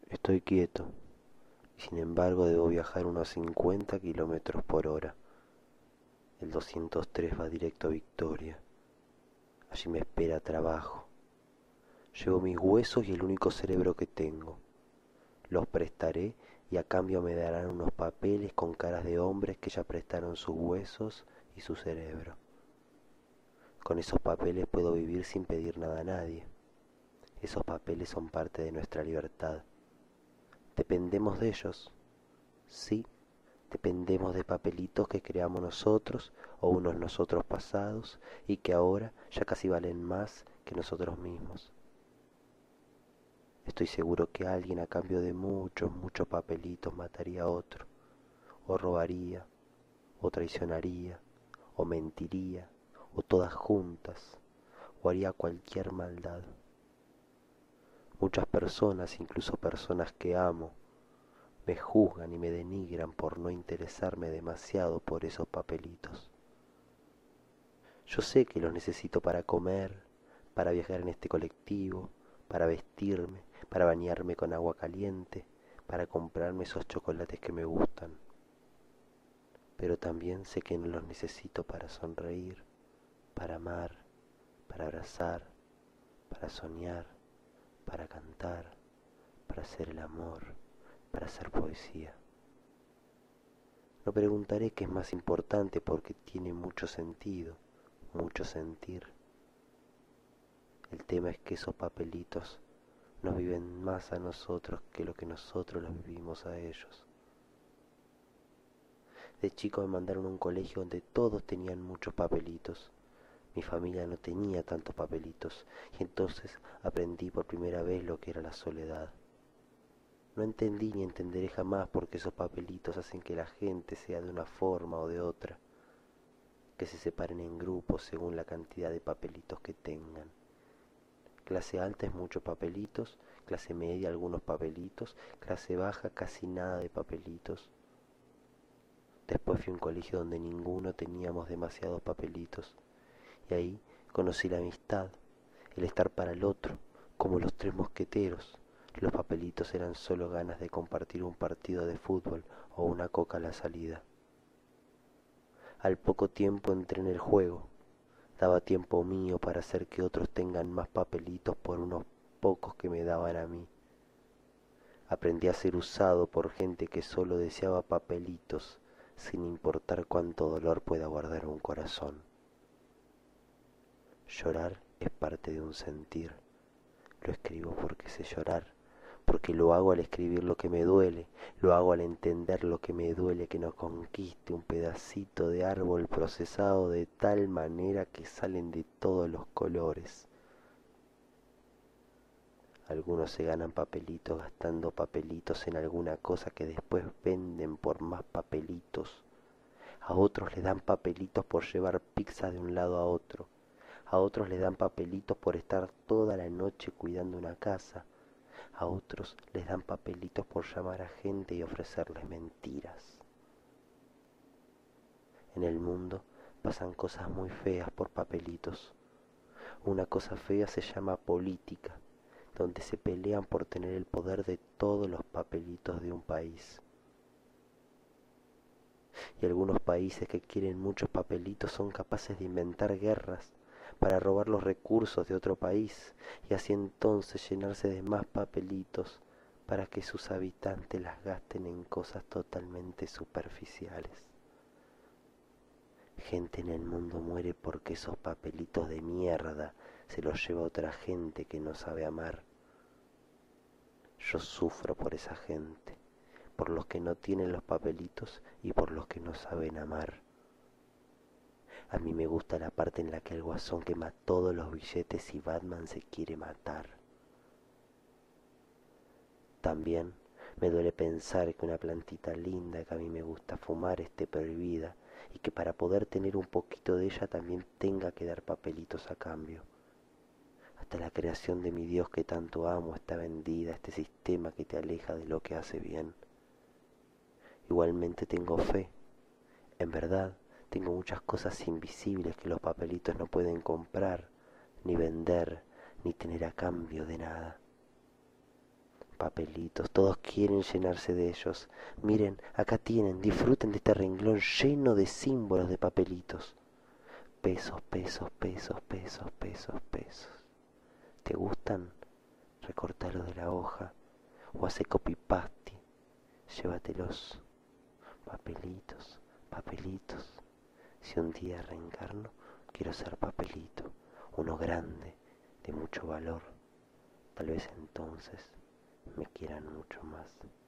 Estoy quieto, y sin embargo debo viajar unos 50 kilómetros por hora. El 203 va directo a Victoria. Allí me espera trabajo. Llevo mis huesos y el único cerebro que tengo. Los prestaré y a cambio me darán unos papeles con caras de hombres que ya prestaron sus huesos y su cerebro. Con esos papeles puedo vivir sin pedir nada a nadie. Esos papeles son parte de nuestra libertad. ¿Dependemos de ellos? Sí, dependemos de papelitos que creamos nosotros o unos nosotros pasados y que ahora ya casi valen más que nosotros mismos. Estoy seguro que alguien a cambio de muchos, muchos papelitos mataría a otro, o robaría, o traicionaría, o mentiría, o todas juntas, o haría cualquier maldad. Muchas personas, incluso personas que amo, me juzgan y me denigran por no interesarme demasiado por esos papelitos. Yo sé que los necesito para comer, para viajar en este colectivo, para vestirme, para bañarme con agua caliente, para comprarme esos chocolates que me gustan. Pero también sé que no los necesito para sonreír, para amar, para abrazar, para soñar, para cantar, para hacer el amor, para hacer poesía. No preguntaré qué es más importante porque tiene mucho sentido, mucho sentir. El tema es que esos papelitos nos viven más a nosotros que lo que nosotros los vivimos a ellos. De chico me mandaron a un colegio donde todos tenían muchos papelitos. Mi familia no tenía tantos papelitos y entonces aprendí por primera vez lo que era la soledad. No entendí ni entenderé jamás por qué esos papelitos hacen que la gente sea de una forma o de otra, que se separen en grupos según la cantidad de papelitos que tengan. Clase alta es muchos papelitos, clase media algunos papelitos, clase baja casi nada de papelitos. Después fui a un colegio donde ninguno teníamos demasiados papelitos y ahí conocí la amistad, el estar para el otro, como los tres mosqueteros. Los papelitos eran solo ganas de compartir un partido de fútbol o una coca a la salida. Al poco tiempo entré en el juego. Daba tiempo mío para hacer que otros tengan más papelitos por unos pocos que me daban a mí. Aprendí a ser usado por gente que solo deseaba papelitos, sin importar cuánto dolor pueda guardar un corazón. Llorar es parte de un sentir. Lo escribo porque sé llorar, porque lo hago al escribir lo que me duele, lo hago al entender lo que me duele que nos conquiste un pedacito de árbol procesado de tal manera que salen de todos los colores. Algunos se ganan papelitos gastando papelitos en alguna cosa que después venden por más papelitos. A otros les dan papelitos por llevar pizza de un lado a otro. A otros les dan papelitos por estar toda la noche cuidando una casa. A otros les dan papelitos por llamar a gente y ofrecerles mentiras. En el mundo pasan cosas muy feas por papelitos. Una cosa fea se llama política, donde se pelean por tener el poder de todos los papelitos de un país. Y algunos países que quieren muchos papelitos son capaces de inventar guerras para robar los recursos de otro país y así entonces llenarse de más papelitos para que sus habitantes las gasten en cosas totalmente superficiales. Gente en el mundo muere porque esos papelitos de mierda se los lleva otra gente que no sabe amar. Yo sufro por esa gente, por los que no tienen los papelitos y por los que no saben amar. A mí me gusta la parte en la que el Guasón quema todos los billetes y Batman se quiere matar. También me duele pensar que una plantita linda que a mí me gusta fumar esté prohibida y que para poder tener un poquito de ella también tenga que dar papelitos a cambio. Hasta la creación de mi Dios que tanto amo está vendida, este sistema que te aleja de lo que hace bien. Igualmente tengo fe, en verdad. Tengo muchas cosas invisibles que los papelitos no pueden comprar, ni vender, ni tener a cambio de nada. Papelitos, todos quieren llenarse de ellos. Miren, acá tienen, disfruten de este renglón lleno de símbolos de papelitos. Pesos, pesos, pesos, pesos, pesos, pesos. ¿Te gustan? Recortalos de la hoja o hace copy-paste. Llévatelos. Papelitos, papelitos. Si un día reencarno, quiero ser papelito, uno grande, de mucho valor. Tal vez entonces me quieran mucho más.